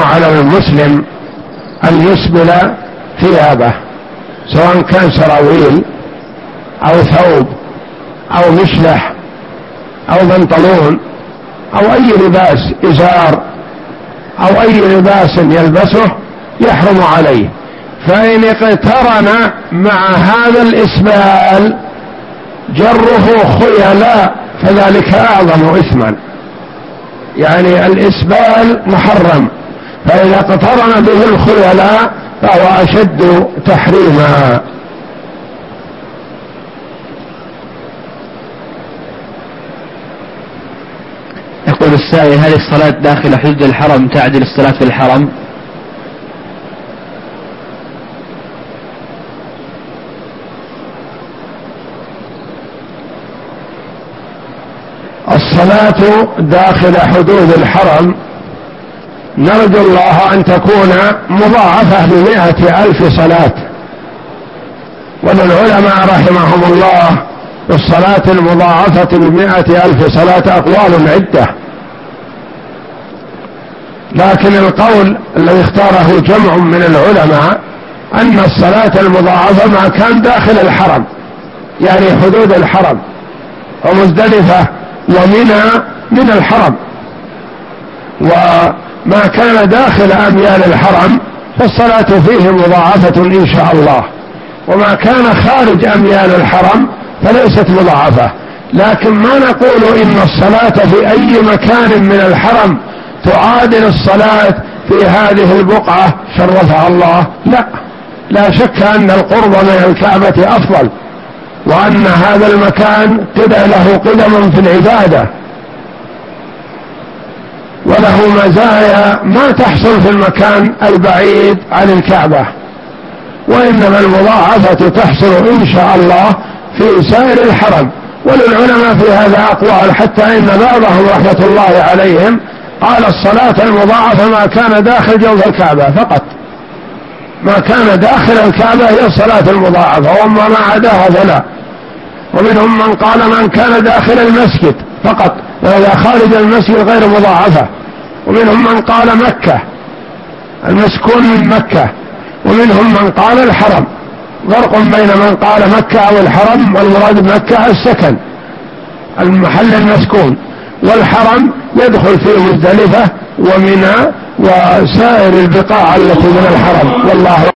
[SPEAKER 1] على المسلم أن يسبل ثيابه، سواء كان سراويل أو ثوب أو مشلح أو بنطلون أو أي لباس، إزار أو أي لباس يلبسه يحرم عليه. فإن اقترن مع هذا الإسبال جره خيلاء فذلك أعظم إثما، يعني الإسبال محرم، فإذا اقترن به الخيلاء فهو أشد تحريما.
[SPEAKER 2] يقول السائل: هل الصلاة داخل حدود الحرم تعدل الصلاة في الحرم؟
[SPEAKER 1] الصلاة داخل حدود الحرم نرجو الله أن تكون مضاعفة بمائة ألف صلاة، وللعلماء رحمهم الله الصلاة المضاعفة بمائة ألف صلاة أقوال عدة، لكن القول الذي اختاره جمع من العلماء أن الصلاة المضاعفة ما كان داخل الحرم، يعني حدود الحرم، ومزدلفة ومنى من الحرم، وما كان داخل أميال الحرم فالصلاة فيه مضاعفة إن شاء الله، وما كان خارج أميال الحرم فليست مضاعفة. لكن ما نقول إن الصلاة في أي مكان من الحرم تعادل الصلاة في هذه البقعة شرفها الله، لا، لا شك أن القرب من الكعبة أفضل، وأن هذا المكان قد له قدم في العبادة وله مزايا ما تحصل في المكان البعيد عن الكعبة، وإنما المضاعفة تحصل إن شاء الله في سائر الحرم. وللعلماء في هذا أقوال، حتى إن بعضهم رحمة الله عليهم قال الصلاة المضاعفة ما كان داخل جوف الكعبة فقط، ما كان داخل الكعبة هي الصلاة المضاعفة، وما ما عداها فلا. ومنهم من قال من كان داخل المسجد فقط، وإذا خارج المسجد غير مضاعفة. ومنهم من قال مكة، المسكون من مكة. ومنهم من قال الحرم. فرق بين من قال مكة أو الحرم، والمراد بمكة السكن المحل المسكون، والحرم يدخل فيه مزدلفة ومنى وسائر البقاع التي من الحرم، والله